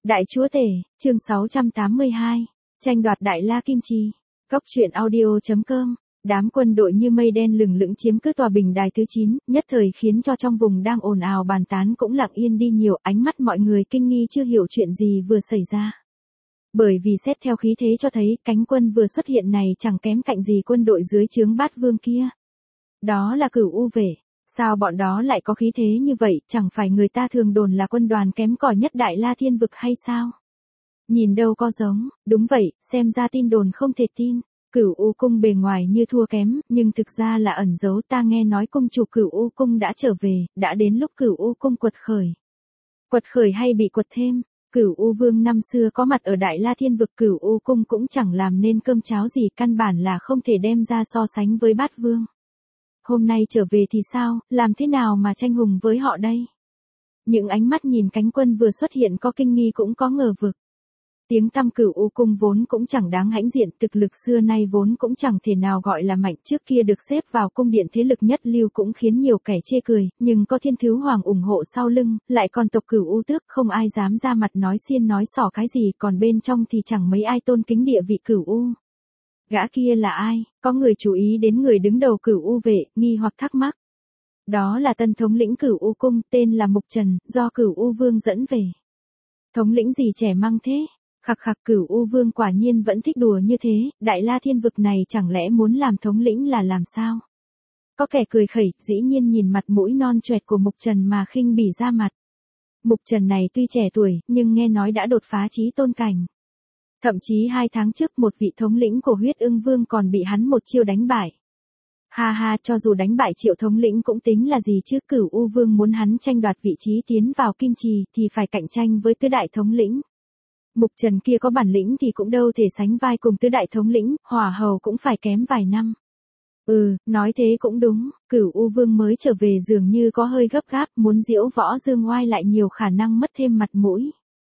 Đại chúa tể, chương 682, tranh đoạt Đại La Kim Chi. Cóc truyện audio.com. Đám quân đội như mây đen lừng lững chiếm cứ tòa bình đài thứ 9, nhất thời khiến cho trong vùng đang ồn ào bàn tán cũng lặng yên đi nhiều, ánh mắt mọi người kinh nghi chưa hiểu chuyện gì vừa xảy ra. Bởi vì xét theo khí thế cho thấy cánh quân vừa xuất hiện này chẳng kém cạnh gì quân đội dưới trướng Bát Vương kia. Đó là Cửu U vệ. Sao bọn đó lại có khí thế như vậy, chẳng phải người ta thường đồn là quân đoàn kém cỏi nhất Đại La Thiên vực hay sao? Nhìn đâu có giống, đúng vậy, xem ra tin đồn không thể tin. Cửu U cung bề ngoài như thua kém, nhưng thực ra là ẩn giấu. Ta nghe nói cung chủ Cửu U cung đã trở về, đã đến lúc Cửu U cung quật khởi. Quật khởi hay bị quật thêm? Cửu U vương năm xưa có mặt ở Đại La Thiên vực, Cửu U cung cũng chẳng làm nên cơm cháo gì, căn bản là không thể đem ra so sánh với Bát Vương. Hôm nay trở về thì sao, làm thế nào mà tranh hùng với họ đây? Những ánh mắt nhìn cánh quân vừa xuất hiện có kinh nghi cũng có ngờ vực. Tiếng tăm Cửu U cung vốn cũng chẳng đáng hãnh diện, thực lực xưa nay vốn cũng chẳng thể nào gọi là mạnh, trước kia được xếp vào cung điện thế lực nhất lưu cũng khiến nhiều kẻ chê cười, nhưng có Thiên Thứ Hoàng ủng hộ sau lưng, lại còn tộc Cửu U tước, không ai dám ra mặt nói xiên nói xỏ cái gì, còn bên trong thì chẳng mấy ai tôn kính địa vị Cửu U. Gã kia là ai? Có người chú ý đến người đứng đầu Cửu U vệ, nghi hoặc thắc mắc. Đó là tân thống lĩnh Cửu U cung, tên là Mục Trần, do Cửu U vương dẫn về. Thống lĩnh gì trẻ măng thế? Khặc khặc, Cửu U vương quả nhiên vẫn thích đùa như thế, Đại La Thiên vực này chẳng lẽ muốn làm thống lĩnh là làm sao? Có kẻ cười khẩy, dĩ nhiên nhìn mặt mũi non choẹt của Mục Trần mà khinh bỉ ra mặt. Mục Trần này tuy trẻ tuổi, nhưng nghe nói đã đột phá chí tôn cảnh. Thậm chí 2 tháng trước một vị thống lĩnh của Huyết Ưng Vương còn bị hắn một chiêu đánh bại. Ha ha, cho dù đánh bại Triệu thống lĩnh cũng tính là gì chứ, Cửu U Vương muốn hắn tranh đoạt vị trí tiến vào Kim Trì thì phải cạnh tranh với tứ đại thống lĩnh. Mục Trần kia có bản lĩnh thì cũng đâu thể sánh vai cùng tứ đại thống lĩnh, hỏa hầu cũng phải kém vài năm. Nói thế cũng đúng, Cửu U Vương mới trở về dường như có hơi gấp gáp, muốn diễu võ dương oai lại nhiều khả năng mất thêm mặt mũi.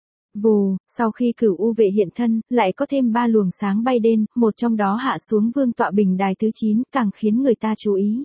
Vù, sau khi Cửu U vệ hiện thân, lại có thêm 3 luồng sáng bay đến, một trong đó hạ xuống vương tọa bình đài thứ 9, càng khiến người ta chú ý.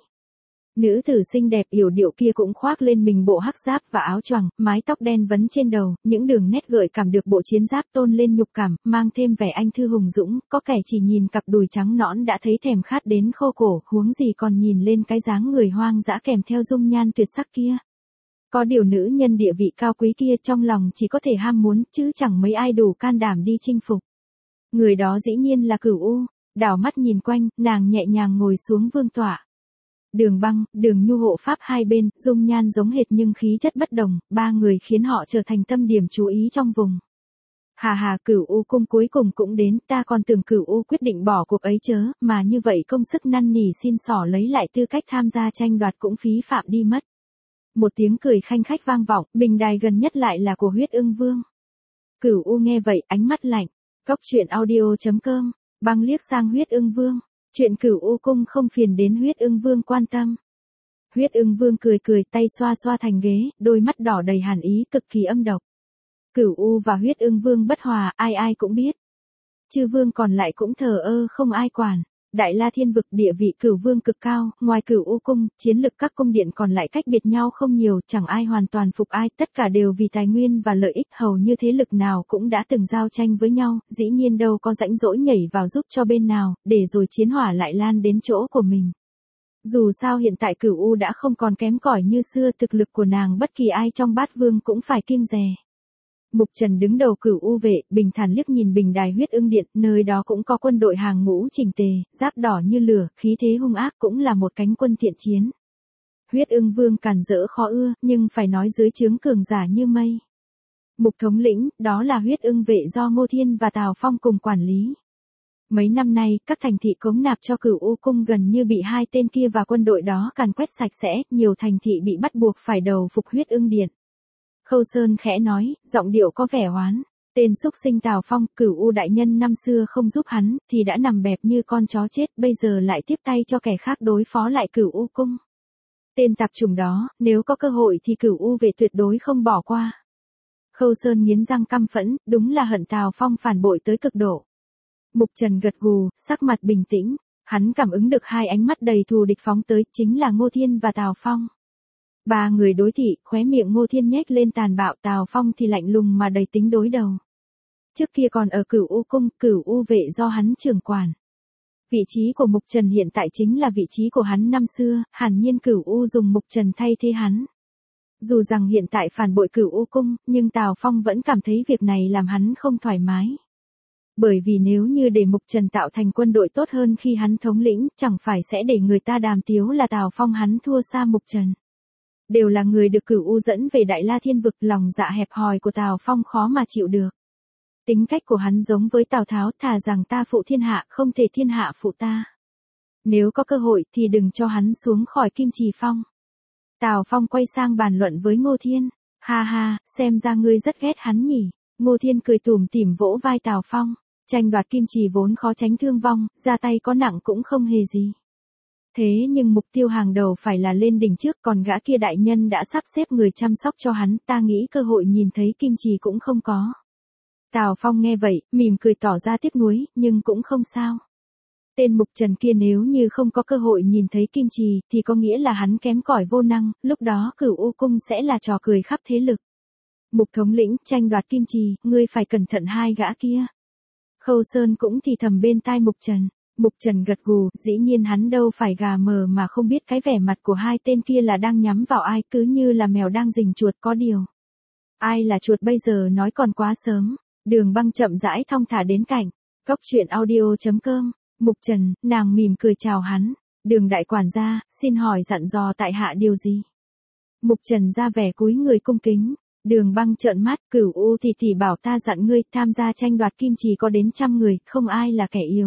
Nữ tử xinh đẹp yểu điệu kia cũng khoác lên mình bộ hắc giáp và áo choàng, mái tóc đen vấn trên đầu, những đường nét gợi cảm được bộ chiến giáp tôn lên nhục cảm, mang thêm vẻ anh thư hùng dũng, có kẻ chỉ nhìn cặp đùi trắng nõn đã thấy thèm khát đến khô cổ, huống gì còn nhìn lên cái dáng người hoang dã kèm theo dung nhan tuyệt sắc kia. Có điều nữ nhân địa vị cao quý kia trong lòng chỉ có thể ham muốn, chứ chẳng mấy ai đủ can đảm đi chinh phục. Người đó dĩ nhiên là Cửu U. Đảo mắt nhìn quanh, nàng nhẹ nhàng ngồi xuống vương tọa. Đường Băng, Đường Nhu hộ pháp hai bên, dung nhan giống hệt nhưng khí chất bất đồng, 3 người khiến họ trở thành tâm điểm chú ý trong vùng. Hà, Cửu U cung cuối cùng cũng đến, ta còn tưởng Cửu U quyết định bỏ cuộc ấy chớ, mà như vậy công sức năn nỉ xin xỏ lấy lại tư cách tham gia tranh đoạt cũng phí phạm đi mất. Một tiếng cười khanh khách vang vọng, bình đài gần nhất lại là của Huyết Ưng Vương. Cửu U nghe vậy, ánh mắt lạnh. Cóc truyện audio.com. Băng liếc sang Huyết Ưng Vương. Chuyện Cửu U cung không phiền đến Huyết Ưng Vương quan tâm. Huyết Ưng Vương cười cười, tay xoa xoa thành ghế, đôi mắt đỏ đầy hàn ý, cực kỳ âm độc. Cửu U và Huyết Ưng Vương bất hòa, ai cũng biết. Chư vương còn lại cũng thờ ơ không ai quản. Đại La Thiên vực địa vị Cửu Vương cực cao, ngoài Cửu U cung, chiến lực các cung điện còn lại cách biệt nhau không nhiều, chẳng ai hoàn toàn phục ai, tất cả đều vì tài nguyên và lợi ích, hầu như thế lực nào cũng đã từng giao tranh với nhau, dĩ nhiên đâu có rãnh rỗi nhảy vào giúp cho bên nào, để rồi chiến hỏa lại lan đến chỗ của mình. Dù sao hiện tại Cửu U đã không còn kém cỏi như xưa, thực lực của nàng bất kỳ ai trong Bát Vương cũng phải kiêng dè. Mục Trần đứng đầu Cửu U vệ, bình thản liếc nhìn bình đài Huyết Ưng điện, nơi đó cũng có quân đội hàng ngũ chỉnh tề, giáp đỏ như lửa, khí thế hung ác, cũng là một cánh quân thiện chiến. Huyết Ưng Vương càn rỡ khó ưa, nhưng phải nói dưới trướng cường giả như mây. Mục thống lĩnh, đó là Huyết Ưng vệ do Ngô Thiên và Tào Phong cùng quản lý. Mấy năm nay, các thành thị cống nạp cho Cửu U cung gần như bị 2 tên kia và quân đội đó càn quét sạch sẽ, nhiều thành thị bị bắt buộc phải đầu phục Huyết Ưng điện. Khâu Sơn khẽ nói, giọng điệu có vẻ oán. Tên xúc sinh Tào Phong, Cửu U đại nhân năm xưa không giúp hắn, thì đã nằm bẹp như con chó chết, bây giờ lại tiếp tay cho kẻ khác đối phó lại Cửu U cung. Tên tạp chủng đó, nếu có cơ hội thì Cửu U về tuyệt đối không bỏ qua. Khâu Sơn nghiến răng căm phẫn, đúng là hận Tào Phong phản bội tới cực độ. Mục Trần gật gù, sắc mặt bình tĩnh, hắn cảm ứng được 2 ánh mắt đầy thù địch phóng tới, chính là Ngô Thiên và Tào Phong. Ba người đối thị, khóe miệng Ngô Thiên nhếch lên tàn bạo, Tào Phong thì lạnh lùng mà đầy tính đối đầu. Trước kia còn ở Cửu U cung, Cửu U vệ do hắn trưởng quản. Vị trí của Mục Trần hiện tại chính là vị trí của hắn năm xưa, hẳn nhiên Cửu U dùng Mục Trần thay thế hắn. Dù rằng hiện tại phản bội Cửu U cung, nhưng Tào Phong vẫn cảm thấy việc này làm hắn không thoải mái. Bởi vì nếu như để Mục Trần tạo thành quân đội tốt hơn khi hắn thống lĩnh, chẳng phải sẽ để người ta đàm tiếu là Tào Phong hắn thua xa Mục Trần. Đều là người được Cửu U dẫn về Đại La Thiên vực, lòng dạ hẹp hòi của Tào Phong khó mà chịu được. Tính cách của hắn giống với Tào Tháo, thà rằng ta phụ thiên hạ, không thể thiên hạ phụ ta. Nếu có cơ hội thì đừng cho hắn xuống khỏi Kim Trì Phong. Tào Phong quay sang bàn luận với Ngô Thiên. Ha ha, xem ra ngươi rất ghét hắn nhỉ. Ngô Thiên cười tủm tỉm vỗ vai Tào Phong. Tranh đoạt Kim Trì vốn khó tránh thương vong, ra tay có nặng cũng không hề gì. Thế nhưng mục tiêu hàng đầu phải là lên đỉnh trước, còn gã kia đại nhân đã sắp xếp người chăm sóc cho hắn, ta nghĩ cơ hội nhìn thấy Kim Trì cũng không có. Tào Phong nghe vậy, mỉm cười tỏ ra tiếc nuối, nhưng cũng không sao. Tên Mục Trần kia nếu như không có cơ hội nhìn thấy Kim Trì, thì có nghĩa là hắn kém cỏi vô năng, lúc đó Cửu U cung sẽ là trò cười khắp thế lực. Mục thống lĩnh, tranh đoạt Kim Trì, ngươi phải cẩn thận hai gã kia. Khâu Sơn cũng thì thầm bên tai Mục Trần. Mục Trần gật gù, dĩ nhiên hắn đâu phải gà mờ mà không biết cái vẻ mặt của hai tên kia là đang nhắm vào ai, cứ như là mèo đang rình chuột có điều. Ai là chuột bây giờ nói còn quá sớm. Đường Băng chậm rãi thong thả đến cạnh. Cốc truyện audio.com. Mục Trần, nàng mỉm cười chào hắn. Đường đại quản gia, xin hỏi dặn dò tại hạ điều gì? Mục Trần ra vẻ cúi người cung kính. Đường Băng trợn mắt, Cửu U thì bảo ta dặn ngươi, tham gia tranh đoạt Kim Trì có đến 100 người, không ai là kẻ yếu.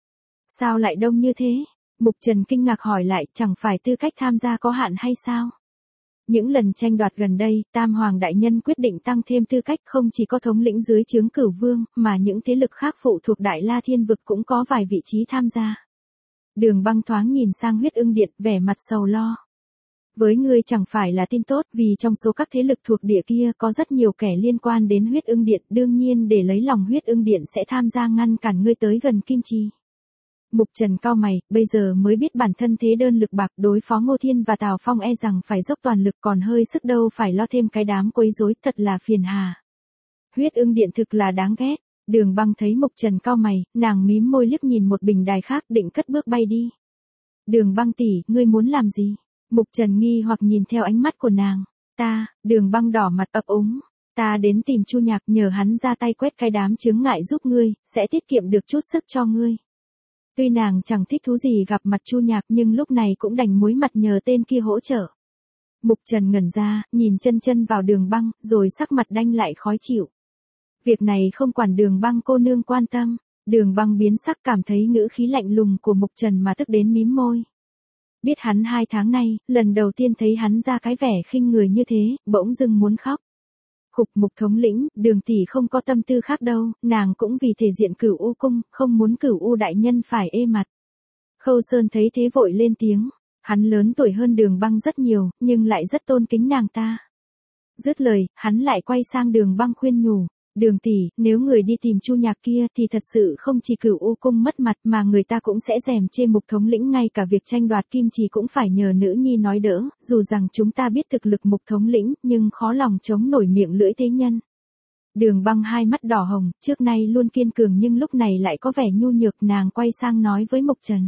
Sao lại đông như thế? Mục Trần kinh ngạc hỏi lại, chẳng phải tư cách tham gia có hạn hay sao? Những lần tranh đoạt gần đây, Tam Hoàng Đại Nhân quyết định tăng thêm tư cách, không chỉ có thống lĩnh dưới trướng Cửu Vương, mà những thế lực khác phụ thuộc Đại La Thiên vực cũng có vài vị trí tham gia. Đường Băng thoáng nhìn sang Huyết Ưng Điện, vẻ mặt sầu lo. Với ngươi chẳng phải là tin tốt, vì trong số các thế lực thuộc địa kia có rất nhiều kẻ liên quan đến Huyết Ưng Điện, đương nhiên để lấy lòng Huyết Ưng Điện sẽ tham gia ngăn cản ngươi tới gần Kim Trì. Mục Trần cau mày, bây giờ mới biết bản thân thế đơn lực bạc, đối phó Ngô Thiên và Tào Phong e rằng phải dốc toàn lực, còn hơi sức đâu phải lo thêm cái đám quấy rối, thật là phiền hà. Huyết Ưng Điện thực là đáng ghét. Đường Băng thấy Mục Trần cau mày, nàng mím môi liếc nhìn một bình đài khác, định cất bước bay đi. Đường Băng tỷ, ngươi muốn làm gì? Mục Trần nghi hoặc nhìn theo ánh mắt của nàng. Đường Băng đỏ mặt ấp úng. Ta đến tìm Chu Nhạc nhờ hắn ra tay quét cái đám chướng ngại giúp ngươi, sẽ tiết kiệm được chút sức cho ngươi. Tuy nàng chẳng thích thú gì gặp mặt Chu Nhạc, nhưng lúc này cũng đành muối mặt nhờ tên kia hỗ trợ. Mục Trần ngẩn ra, nhìn chân vào Đường Băng, rồi sắc mặt đanh lại khó chịu. Việc này không quản Đường Băng cô nương quan tâm. Đường Băng biến sắc, cảm thấy ngữ khí lạnh lùng của Mục Trần mà tức đến mím môi. Biết hắn 2 tháng nay, lần đầu tiên thấy hắn ra cái vẻ khinh người như thế, bỗng dưng muốn khóc. Khục, Mục thống lĩnh, Đường tỷ không có tâm tư khác đâu, nàng cũng vì thể diện Cửu U cung, không muốn Cửu U đại nhân phải ê mặt. Khâu Sơn thấy thế vội lên tiếng, hắn lớn tuổi hơn Đường Băng rất nhiều, nhưng lại rất tôn kính nàng ta. Dứt lời, hắn lại quay sang Đường Băng khuyên nhủ, Đường tỷ, nếu người đi tìm Chu Nhạc kia thì thật sự không chỉ Cửu U cung mất mặt mà người ta cũng sẽ rèm chê Mục thống lĩnh, ngay cả việc tranh đoạt Kim Trì cũng phải nhờ nữ nhi nói đỡ, dù rằng chúng ta biết thực lực Mục thống lĩnh, nhưng khó lòng chống nổi miệng lưỡi thế nhân. Đường Băng hai mắt đỏ hồng, trước nay luôn kiên cường nhưng lúc này lại có vẻ nhu nhược, nàng quay sang nói với Mục Trần.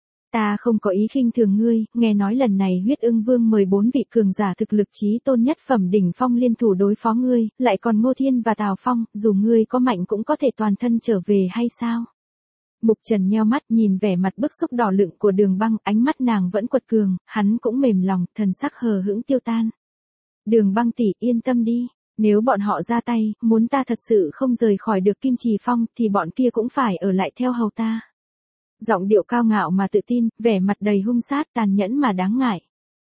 Ta không có ý khinh thường ngươi, nghe nói lần này Huyết Ưng Vương mời 4 vị cường giả thực lực chí tôn nhất phẩm đỉnh phong liên thủ đối phó ngươi, lại còn Ngô Thiên và Tào Phong, dù ngươi có mạnh cũng có thể toàn thân trở về hay sao? Mục Trần nheo mắt nhìn vẻ mặt bức xúc đỏ lựng của Đường Băng, ánh mắt nàng vẫn quật cường, hắn cũng mềm lòng, thần sắc hờ hững tiêu tan. Đường Băng tỷ, yên tâm đi, nếu bọn họ ra tay, muốn ta thật sự không rời khỏi được Kim Trì Phong thì bọn kia cũng phải ở lại theo hầu ta. Giọng điệu cao ngạo mà tự tin, vẻ mặt đầy hung sát, tàn nhẫn mà đáng ngại.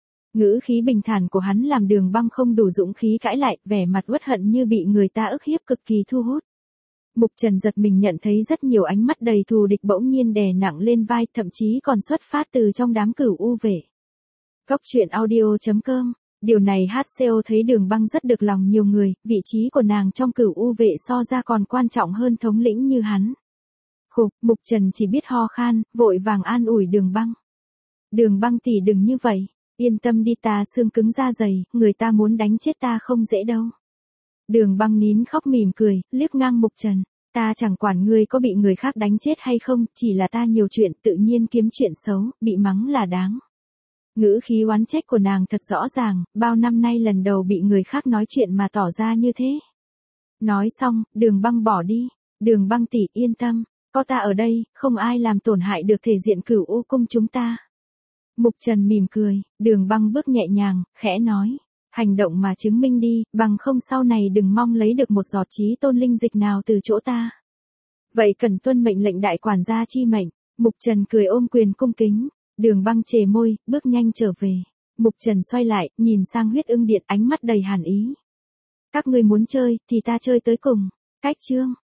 Ngữ khí bình thản của hắn làm Đường Băng không đủ dũng khí cãi lại, vẻ mặt uất hận như bị người ta ức hiếp cực kỳ thu hút. Mục Trần giật mình nhận thấy rất nhiều ánh mắt đầy thù địch bỗng nhiên đè nặng lên vai, thậm chí còn xuất phát từ trong đám Cửu U vệ. Cốc truyện audio.com. Điều này HCO thấy Đường Băng rất được lòng nhiều người, vị trí của nàng trong Cửu U vệ so ra còn quan trọng hơn thống lĩnh như hắn. Khục, Mục Trần chỉ biết ho khan, vội vàng an ủi Đường Băng. Đường Băng tỷ đừng như vậy, Yên tâm đi, ta xương cứng da dày, người ta muốn đánh chết ta không dễ đâu. Đường Băng nín khóc mỉm cười, liếc ngang Mục Trần. Ta chẳng quản ngươi có bị người khác đánh chết hay không, chỉ là ta nhiều chuyện tự nhiên kiếm chuyện xấu, bị mắng là đáng. Ngữ khí oán trách của nàng thật rõ ràng, bao năm nay lần đầu bị người khác nói chuyện mà tỏ ra như thế. Nói xong, Đường Băng bỏ đi. Đường Băng tỷ yên tâm, có ta ở đây, không ai làm tổn hại được thể diện Cửu U cung chúng ta. Mục Trần mỉm cười, Đường Băng bước nhẹ nhàng, khẽ nói. Hành động mà chứng minh đi, bằng không sau này đừng mong lấy được một giọt chí tôn linh dịch nào từ chỗ ta. Vậy cần tuân mệnh lệnh đại quản gia chi mệnh. Mục Trần cười ôm quyền cung kính. Đường Băng chề môi, bước nhanh trở về. Mục Trần xoay lại, nhìn sang Huyết Ưng Điện, ánh mắt đầy hàn ý. Các ngươi muốn chơi, thì ta chơi tới cùng. Cách chương.